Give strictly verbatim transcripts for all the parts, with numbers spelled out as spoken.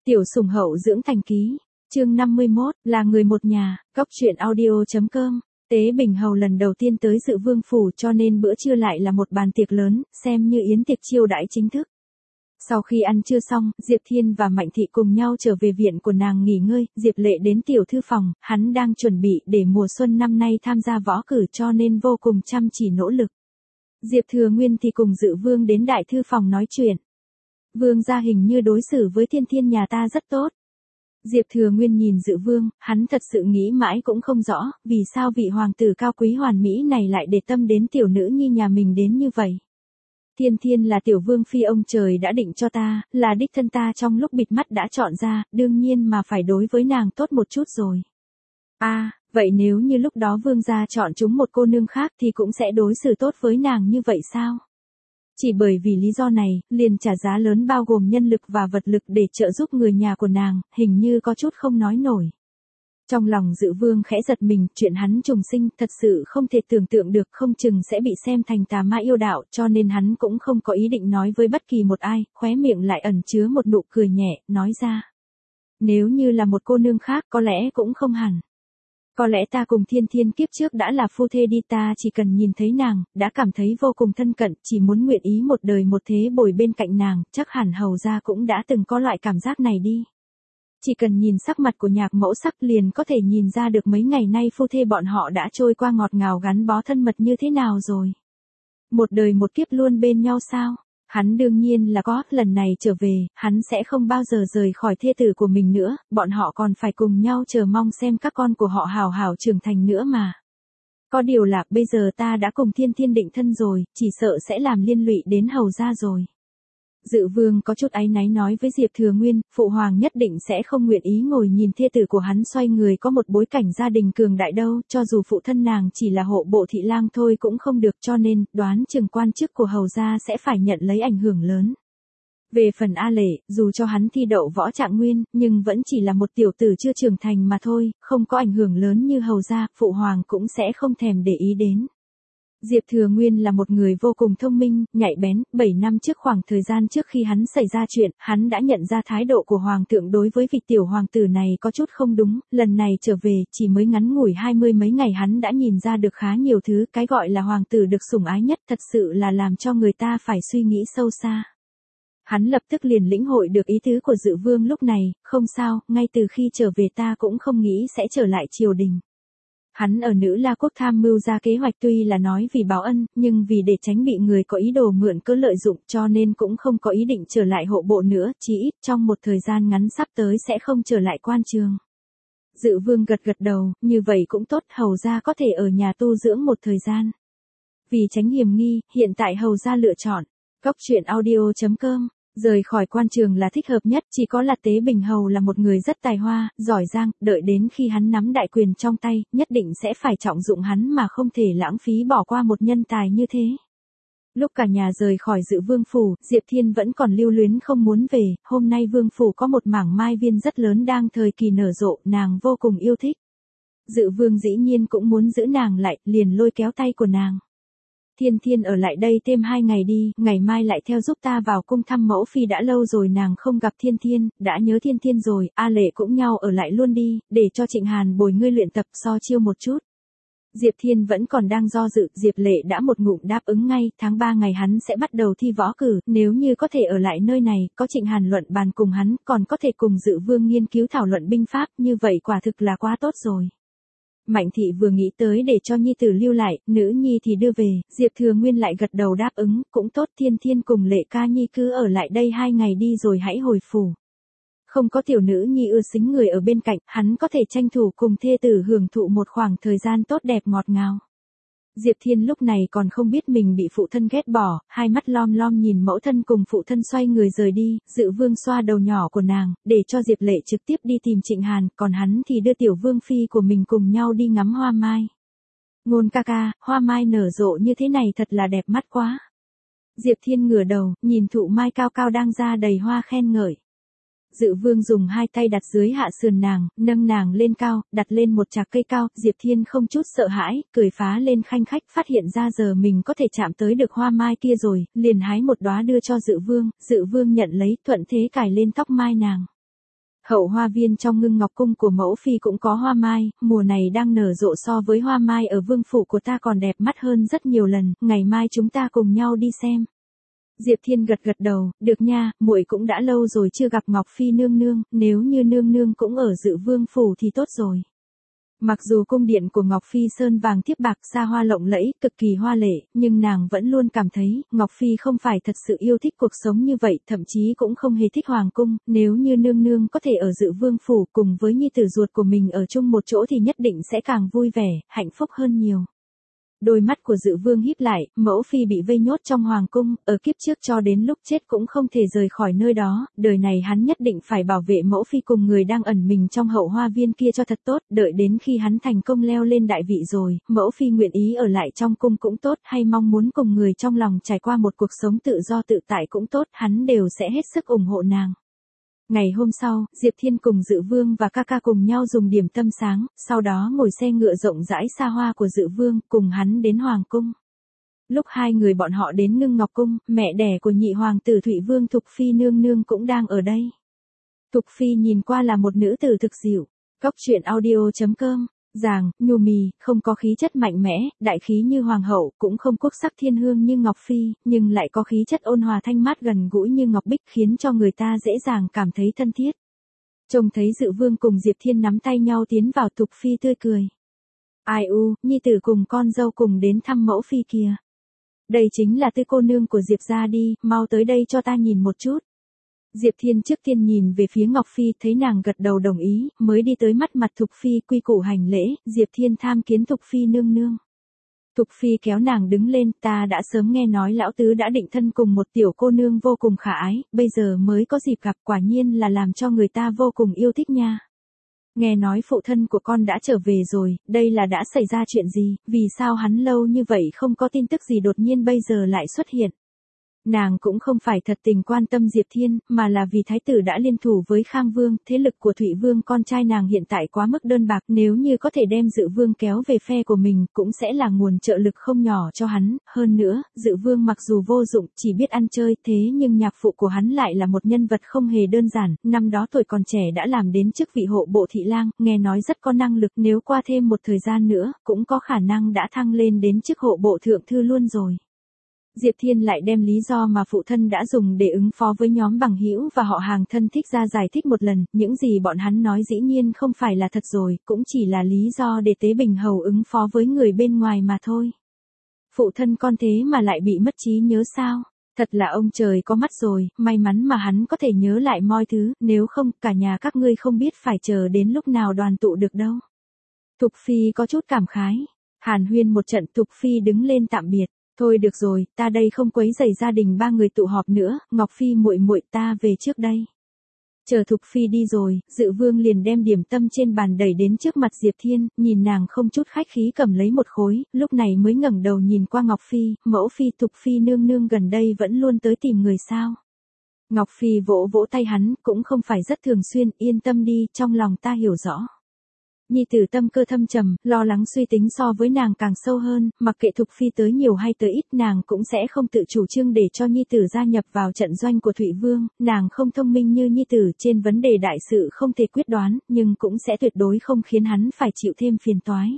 Tiểu sủng hậu dưỡng thành ký, chương năm mươi mốt, là người một nhà, góc truyện audio.com. Tế Bình Hầu lần đầu tiên tới dự vương phủ cho nên bữa trưa lại là một bàn tiệc lớn, xem như yến tiệc chiêu đãi chính thức. Sau khi ăn trưa xong, Diệp Thiên và Mạnh Thị cùng nhau trở về viện của nàng nghỉ ngơi, Diệp Lệ đến tiểu thư phòng, hắn đang chuẩn bị để mùa xuân năm nay tham gia võ cử cho nên vô cùng chăm chỉ nỗ lực. Diệp Thừa Nguyên thì cùng dự vương đến đại thư phòng nói chuyện. Vương gia hình như đối xử với Thiên Thiên nhà ta rất tốt. Diệp Thừa Nguyên nhìn dự vương, hắn thật sự nghĩ mãi cũng không rõ, vì sao vị hoàng tử cao quý hoàn mỹ này lại để tâm đến tiểu nữ nhi nhà mình đến như vậy. Thiên Thiên là tiểu vương phi ông trời đã định cho ta, là đích thân ta trong lúc bịt mắt đã chọn ra, đương nhiên mà phải đối với nàng tốt một chút rồi. À, vậy nếu như lúc đó vương gia chọn chúng một cô nương khác thì cũng sẽ đối xử tốt với nàng như vậy sao? Chỉ bởi vì lý do này, liền trả giá lớn bao gồm nhân lực và vật lực để trợ giúp người nhà của nàng, hình như có chút không nói nổi. Trong lòng dự vương khẽ giật mình, chuyện hắn trùng sinh thật sự không thể tưởng tượng được, không chừng sẽ bị xem thành tà ma yêu đạo, cho nên hắn cũng không có ý định nói với bất kỳ một ai, khóe miệng lại ẩn chứa một nụ cười nhẹ, nói ra. Nếu như là một cô nương khác có lẽ cũng không hẳn. Có lẽ ta cùng Thiên Thiên kiếp trước đã là phu thê đi, ta chỉ cần nhìn thấy nàng, đã cảm thấy vô cùng thân cận, chỉ muốn nguyện ý một đời một thế bồi bên cạnh nàng, chắc hẳn hầu gia cũng đã từng có loại cảm giác này đi. Chỉ cần nhìn sắc mặt của nhạc mẫu sắc liền có thể nhìn ra được mấy ngày nay phu thê bọn họ đã trôi qua ngọt ngào gắn bó thân mật như thế nào rồi. Một đời một kiếp luôn bên nhau sao? Hắn đương nhiên là có, lần này trở về, hắn sẽ không bao giờ rời khỏi thê tử của mình nữa, bọn họ còn phải cùng nhau chờ mong xem các con của họ hào hào trưởng thành nữa mà. Có điều là, bây giờ ta đã cùng Thiên Thiên định thân rồi, chỉ sợ sẽ làm liên lụy đến hầu gia rồi. Dự vương có chút áy náy nói với Diệp Thừa Nguyên, phụ hoàng nhất định sẽ không nguyện ý ngồi nhìn thê tử của hắn xoay người có một bối cảnh gia đình cường đại đâu, cho dù phụ thân nàng chỉ là hộ bộ thị lang thôi cũng không được, cho nên, đoán chừng quan chức của hầu gia sẽ phải nhận lấy ảnh hưởng lớn. Về phần A Lệ, dù cho hắn thi đậu võ trạng nguyên, nhưng vẫn chỉ là một tiểu tử chưa trưởng thành mà thôi, không có ảnh hưởng lớn như hầu gia, phụ hoàng cũng sẽ không thèm để ý đến. Diệp Thừa Nguyên là một người vô cùng thông minh, nhạy bén, bảy năm trước khoảng thời gian trước khi hắn xảy ra chuyện, hắn đã nhận ra thái độ của hoàng thượng đối với vị tiểu hoàng tử này có chút không đúng, lần này trở về, chỉ mới ngắn ngủi hai mươi mấy ngày hắn đã nhìn ra được khá nhiều thứ, cái gọi là hoàng tử được sủng ái nhất thật sự là làm cho người ta phải suy nghĩ sâu xa. Hắn lập tức liền lĩnh hội được ý tứ của dự vương lúc này, không sao, ngay từ khi trở về ta cũng không nghĩ sẽ trở lại triều đình. Hắn ở Nữ La Quốc tham mưu ra kế hoạch tuy là nói vì báo ân, nhưng vì để tránh bị người có ý đồ mượn cớ lợi dụng cho nên cũng không có ý định trở lại hộ bộ nữa, chỉ ít trong một thời gian ngắn sắp tới sẽ không trở lại quan trường. Dự vương gật gật đầu, như vậy cũng tốt, hầu gia có thể ở nhà tu dưỡng một thời gian. Vì tránh hiểm nghi, hiện tại hầu gia lựa chọn, góc truyện audio.com. Rời khỏi quan trường là thích hợp nhất, chỉ có là Tế Bình Hầu là một người rất tài hoa, giỏi giang, đợi đến khi hắn nắm đại quyền trong tay, nhất định sẽ phải trọng dụng hắn mà không thể lãng phí bỏ qua một nhân tài như thế. Lúc cả nhà rời khỏi dự vương phủ, Diệp Thiên vẫn còn lưu luyến không muốn về, hôm nay vương phủ có một mảng mai viên rất lớn đang thời kỳ nở rộ, nàng vô cùng yêu thích. Dự vương dĩ nhiên cũng muốn giữ nàng lại, liền lôi kéo tay của nàng. Thiên Thiên ở lại đây thêm hai ngày đi, ngày mai lại theo giúp ta vào cung thăm mẫu phi, đã lâu rồi nàng không gặp Thiên Thiên, đã nhớ Thiên Thiên rồi, A Lệ cũng nhau ở lại luôn đi, để cho Trịnh Hàn bồi ngươi luyện tập so chiêu một chút. Diệp Thiên vẫn còn đang do dự, Diệp Lệ đã một ngụm đáp ứng ngay, tháng ba ngày hắn sẽ bắt đầu thi võ cử, nếu như có thể ở lại nơi này, có Trịnh Hàn luận bàn cùng hắn, còn có thể cùng dự vương nghiên cứu thảo luận binh pháp, như vậy quả thực là quá tốt rồi. Mạnh Thị vừa nghĩ tới để cho nhi tử lưu lại, nữ nhi thì đưa về, Diệp Thừa Nguyên lại gật đầu đáp ứng, cũng tốt, Thiên Thiên cùng Lệ ca nhi cứ ở lại đây hai ngày đi rồi hãy hồi phủ. Không có tiểu nữ nhi ưa xính người ở bên cạnh, hắn có thể tranh thủ cùng thê tử hưởng thụ một khoảng thời gian tốt đẹp ngọt ngào. Diệp Thiên lúc này còn không biết mình bị phụ thân ghét bỏ, hai mắt lom lom nhìn mẫu thân cùng phụ thân xoay người rời đi, dự vương xoa đầu nhỏ của nàng, để cho Diệp Lệ trực tiếp đi tìm Trịnh Hàn, còn hắn thì đưa tiểu vương phi của mình cùng nhau đi ngắm hoa mai. Ngôn ca ca, hoa mai nở rộ như thế này thật là đẹp mắt quá. Diệp Thiên ngửa đầu, nhìn thụ mai cao cao đang ra đầy hoa khen ngợi. Dự vương dùng hai tay đặt dưới hạ sườn nàng, nâng nàng lên cao, đặt lên một chạc cây cao, Diệp Thiên không chút sợ hãi, cười phá lên khanh khách, phát hiện ra giờ mình có thể chạm tới được hoa mai kia rồi, liền hái một đóa đưa cho dự vương, dự vương nhận lấy, thuận thế cài lên tóc mai nàng. Hậu hoa viên trong Ngưng Ngọc Cung của mẫu phi cũng có hoa mai, mùa này đang nở rộ so với hoa mai ở vương phủ của ta còn đẹp mắt hơn rất nhiều lần, ngày mai chúng ta cùng nhau đi xem. Diệp Thiên gật gật đầu, được nha, muội cũng đã lâu rồi chưa gặp Ngọc Phi nương nương, nếu như nương nương cũng ở Dự Vương phủ thì tốt rồi. Mặc dù cung điện của Ngọc Phi sơn vàng thiếp bạc xa hoa lộng lẫy, cực kỳ hoa lệ, nhưng nàng vẫn luôn cảm thấy, Ngọc Phi không phải thật sự yêu thích cuộc sống như vậy, thậm chí cũng không hề thích hoàng cung, nếu như nương nương có thể ở Dự Vương phủ cùng với nhi tử ruột của mình ở chung một chỗ thì nhất định sẽ càng vui vẻ, hạnh phúc hơn nhiều. Đôi mắt của Dự Vương híp lại, mẫu phi bị vây nhốt trong hoàng cung, ở kiếp trước cho đến lúc chết cũng không thể rời khỏi nơi đó, đời này hắn nhất định phải bảo vệ mẫu phi cùng người đang ẩn mình trong hậu hoa viên kia cho thật tốt, đợi đến khi hắn thành công leo lên đại vị rồi, mẫu phi nguyện ý ở lại trong cung cũng tốt, hay mong muốn cùng người trong lòng trải qua một cuộc sống tự do tự tại cũng tốt, hắn đều sẽ hết sức ủng hộ nàng. Ngày hôm sau, Diệp Thiên cùng Dự Vương và ca ca cùng nhau dùng điểm tâm sáng, sau đó ngồi xe ngựa rộng rãi xa hoa của Dự Vương, cùng hắn đến Hoàng Cung. Lúc hai người bọn họ đến Ngưng Ngọc Cung, mẹ đẻ của nhị hoàng tử Thụy Vương Thục Phi nương nương cũng đang ở đây. Thục Phi nhìn qua là một nữ tử thực dịu. Cốc truyện audio chấm com. Giàng, nhu mì, không có khí chất mạnh mẽ, đại khí như hoàng hậu, cũng không quốc sắc thiên hương như Ngọc Phi, nhưng lại có khí chất ôn hòa thanh mát gần gũi như Ngọc Bích khiến cho người ta dễ dàng cảm thấy thân thiết. Trông thấy Dự Vương cùng Diệp Thiên nắm tay nhau tiến vào, Thục Phi tươi cười. Ai u, nhi tử cùng con dâu cùng đến thăm mẫu phi kìa. Đây chính là Tư cô nương của Diệp gia đi, mau tới đây cho ta nhìn một chút. Diệp Thiên trước tiên nhìn về phía Ngọc Phi, thấy nàng gật đầu đồng ý, mới đi tới mắt mặt Thục Phi quy củ hành lễ, Diệp Thiên tham kiến Thục Phi nương nương. Thục Phi kéo nàng đứng lên, ta đã sớm nghe nói lão tứ đã định thân cùng một tiểu cô nương vô cùng khả ái, bây giờ mới có dịp gặp, quả nhiên là làm cho người ta vô cùng yêu thích nha. Nghe nói phụ thân của con đã trở về rồi, đây là đã xảy ra chuyện gì, vì sao hắn lâu như vậy không có tin tức gì đột nhiên bây giờ lại xuất hiện. Nàng cũng không phải thật tình quan tâm Diệp Thiên, mà là vì thái tử đã liên thủ với Khang Vương, thế lực của Thụy Vương con trai nàng hiện tại quá mức đơn bạc, nếu như có thể đem Dự Vương kéo về phe của mình, cũng sẽ là nguồn trợ lực không nhỏ cho hắn, hơn nữa, Dự Vương mặc dù vô dụng, chỉ biết ăn chơi, thế nhưng nhạc phụ của hắn lại là một nhân vật không hề đơn giản, năm đó tuổi còn trẻ đã làm đến chức vị hộ bộ thị lang, nghe nói rất có năng lực, nếu qua thêm một thời gian nữa, cũng có khả năng đã thăng lên đến chức hộ bộ thượng thư luôn rồi. Diệp Thiên lại đem lý do mà phụ thân đã dùng để ứng phó với nhóm bằng hữu và họ hàng thân thích ra giải thích một lần, những gì bọn hắn nói dĩ nhiên không phải là thật rồi, cũng chỉ là lý do để Tế Bình Hầu ứng phó với người bên ngoài mà thôi. Phụ thân con thế mà lại bị mất trí nhớ sao? Thật là ông trời có mắt rồi, may mắn mà hắn có thể nhớ lại mọi thứ, nếu không, cả nhà các ngươi không biết phải chờ đến lúc nào đoàn tụ được đâu. Thục Phi có chút cảm khái. Hàn huyên một trận, Thục Phi đứng lên tạm biệt. Thôi được rồi, ta đây không quấy rầy gia đình ba người tụ họp nữa, Ngọc Phi muội muội ta về trước đây. Chờ Thục Phi đi rồi, Dự Vương liền đem điểm tâm trên bàn đẩy đến trước mặt Diệp Thiên, nhìn nàng không chút khách khí cầm lấy một khối, lúc này mới ngẩng đầu nhìn qua Ngọc Phi, mẫu phi Thục Phi nương nương gần đây vẫn luôn tới tìm người sao. Ngọc Phi vỗ vỗ tay hắn, cũng không phải rất thường xuyên, yên tâm đi, trong lòng ta hiểu rõ. Nhi tử tâm cơ thâm trầm, lo lắng suy tính so với nàng càng sâu hơn, mặc kệ Thục Phi tới nhiều hay tới ít nàng cũng sẽ không tự chủ trương để cho Nhi tử gia nhập vào trận doanh của Thụy Vương, nàng không thông minh như Nhi tử trên vấn đề đại sự không thể quyết đoán, nhưng cũng sẽ tuyệt đối không khiến hắn phải chịu thêm phiền toái.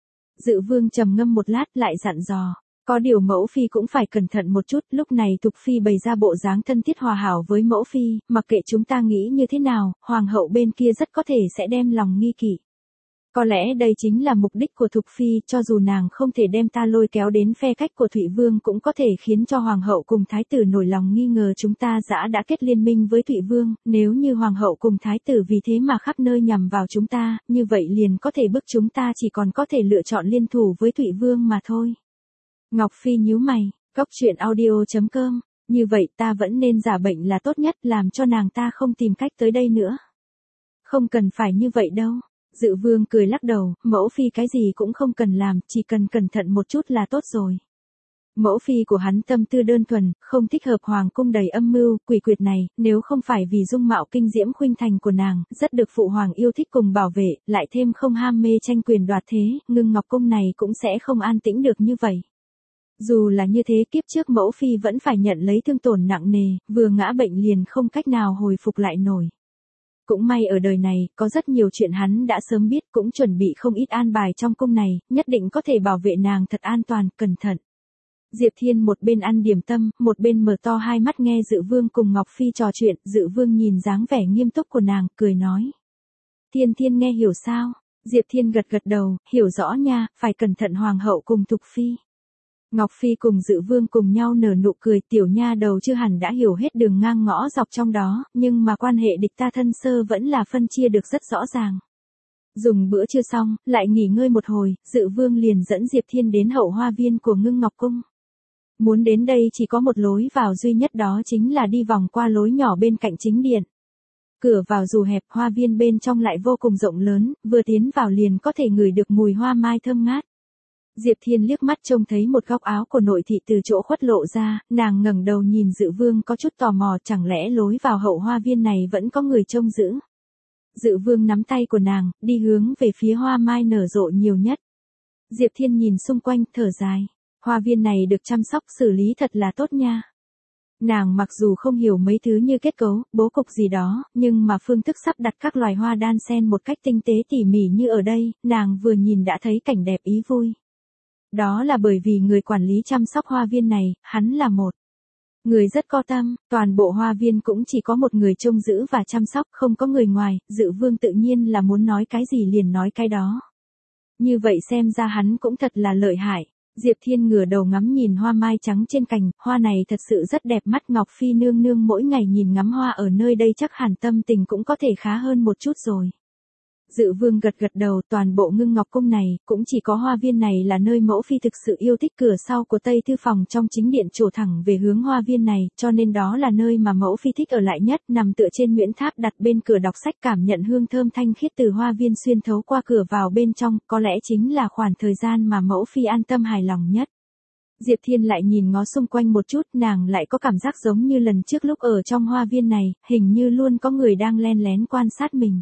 Dự Vương trầm ngâm một lát lại dặn dò. Có điều mẫu phi cũng phải cẩn thận một chút, lúc này Thục Phi bày ra bộ dáng thân thiết hòa hảo với mẫu phi, mặc kệ chúng ta nghĩ như thế nào, hoàng hậu bên kia rất có thể sẽ đem lòng nghi kỵ. Có lẽ đây chính là mục đích của Thục Phi, cho dù nàng không thể đem ta lôi kéo đến phe cách của Thụy Vương cũng có thể khiến cho Hoàng hậu cùng Thái tử nổi lòng nghi ngờ chúng ta dã đã kết liên minh với Thụy Vương, nếu như Hoàng hậu cùng Thái tử vì thế mà khắp nơi nhằm vào chúng ta, như vậy liền có thể bức chúng ta chỉ còn có thể lựa chọn liên thủ với Thụy Vương mà thôi. Ngọc Phi nhíu mày, cốc truyện audio chấm com, như vậy ta vẫn nên giả bệnh là tốt nhất, làm cho nàng ta không tìm cách tới đây nữa. Không cần phải như vậy đâu. Dự Vương cười lắc đầu, mẫu phi cái gì cũng không cần làm, chỉ cần cẩn thận một chút là tốt rồi. Mẫu phi của hắn tâm tư đơn thuần, không thích hợp hoàng cung đầy âm mưu, quỷ quyệt này, nếu không phải vì dung mạo kinh diễm khuynh thành của nàng, rất được phụ hoàng yêu thích cùng bảo vệ, lại thêm không ham mê tranh quyền đoạt thế, Ngưng Ngọc Cung này cũng sẽ không an tĩnh được như vậy. Dù là như thế, kiếp trước mẫu phi vẫn phải nhận lấy thương tổn nặng nề, vừa ngã bệnh liền không cách nào hồi phục lại nổi. Cũng may ở đời này, có rất nhiều chuyện hắn đã sớm biết, cũng chuẩn bị không ít an bài trong cung này, nhất định có thể bảo vệ nàng thật an toàn, cẩn thận. Diệp Thiên một bên ăn điểm tâm, một bên mở to hai mắt nghe Dự Vương cùng Ngọc Phi trò chuyện, Dự Vương nhìn dáng vẻ nghiêm túc của nàng, cười nói. Thiên Thiên nghe hiểu sao? Diệp Thiên gật gật đầu, hiểu rõ nha, phải cẩn thận Hoàng hậu cùng Thục Phi. Ngọc Phi cùng Dự Vương cùng nhau nở nụ cười, tiểu nha đầu chưa hẳn đã hiểu hết đường ngang ngõ dọc trong đó, nhưng mà quan hệ địch ta thân sơ vẫn là phân chia được rất rõ ràng. Dùng bữa trưa xong, lại nghỉ ngơi một hồi, Dự Vương liền dẫn Diệp Thiên đến hậu hoa viên của Ngưng Ngọc Cung. Muốn đến đây chỉ có một lối vào duy nhất, đó chính là đi vòng qua lối nhỏ bên cạnh chính điện. Cửa vào dù hẹp, hoa viên bên trong lại vô cùng rộng lớn, vừa tiến vào liền có thể ngửi được mùi hoa mai thơm ngát. Diệp Thiên liếc mắt trông thấy một góc áo của nội thị từ chỗ khuất lộ ra, nàng ngẩng đầu nhìn Dự Vương có chút tò mò, chẳng lẽ lối vào hậu hoa viên này vẫn có người trông giữ. Dự Vương nắm tay của nàng, đi hướng về phía hoa mai nở rộ nhiều nhất. Diệp Thiên nhìn xung quanh, thở dài. Hoa viên này được chăm sóc xử lý thật là tốt nha. Nàng mặc dù không hiểu mấy thứ như kết cấu, bố cục gì đó, nhưng mà phương thức sắp đặt các loài hoa đan xen một cách tinh tế tỉ mỉ như ở đây, nàng vừa nhìn đã thấy cảnh đẹp ý vui. Đó là bởi vì người quản lý chăm sóc hoa viên này, hắn là một người rất có tâm, toàn bộ hoa viên cũng chỉ có một người trông giữ và chăm sóc, không có người ngoài, Dự Vương tự nhiên là muốn nói cái gì liền nói cái đó. Như vậy xem ra hắn cũng thật là lợi hại. Diệp Thiên ngửa đầu ngắm nhìn hoa mai trắng trên cành, hoa này thật sự rất đẹp mắt. Ngọc Phi nương nương mỗi ngày nhìn ngắm hoa ở nơi đây chắc hẳn tâm tình cũng có thể khá hơn một chút rồi. Dự Vương gật gật đầu, toàn bộ Ngưng Ngọc Cung này, cũng chỉ có hoa viên này là nơi mẫu phi thực sự yêu thích. Cửa sau của Tây Thư Phòng trong chính điện trổ thẳng về hướng hoa viên này, cho nên đó là nơi mà mẫu phi thích ở lại nhất, nằm tựa trên Nguyễn Tháp đặt bên cửa đọc sách, cảm nhận hương thơm thanh khiết từ hoa viên xuyên thấu qua cửa vào bên trong, có lẽ chính là khoảng thời gian mà mẫu phi an tâm hài lòng nhất. Diệp Thiên lại nhìn ngó xung quanh một chút, nàng lại có cảm giác giống như lần trước lúc ở trong hoa viên này, hình như luôn có người đang len lén quan sát mình.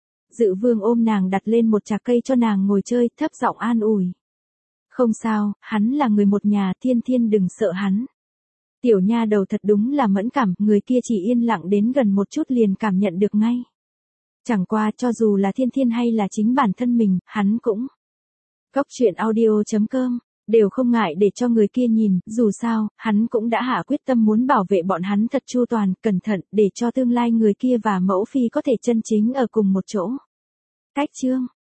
Dự Vương ôm nàng đặt lên một trà cây cho nàng ngồi chơi, thấp giọng an ủi. Không sao, hắn là người một nhà, Thiên Thiên đừng sợ hắn. Tiểu nha đầu thật đúng là mẫn cảm, người kia chỉ yên lặng đến gần một chút liền cảm nhận được ngay. Chẳng qua cho dù là Thiên Thiên hay là chính bản thân mình, hắn cũng. Góc truyện audio chấm com đều không ngại để cho người kia nhìn, dù sao, hắn cũng đã hạ quyết tâm muốn bảo vệ bọn hắn thật chu toàn, cẩn thận, để cho tương lai người kia và mẫu phi có thể chân chính ở cùng một chỗ. Cách chương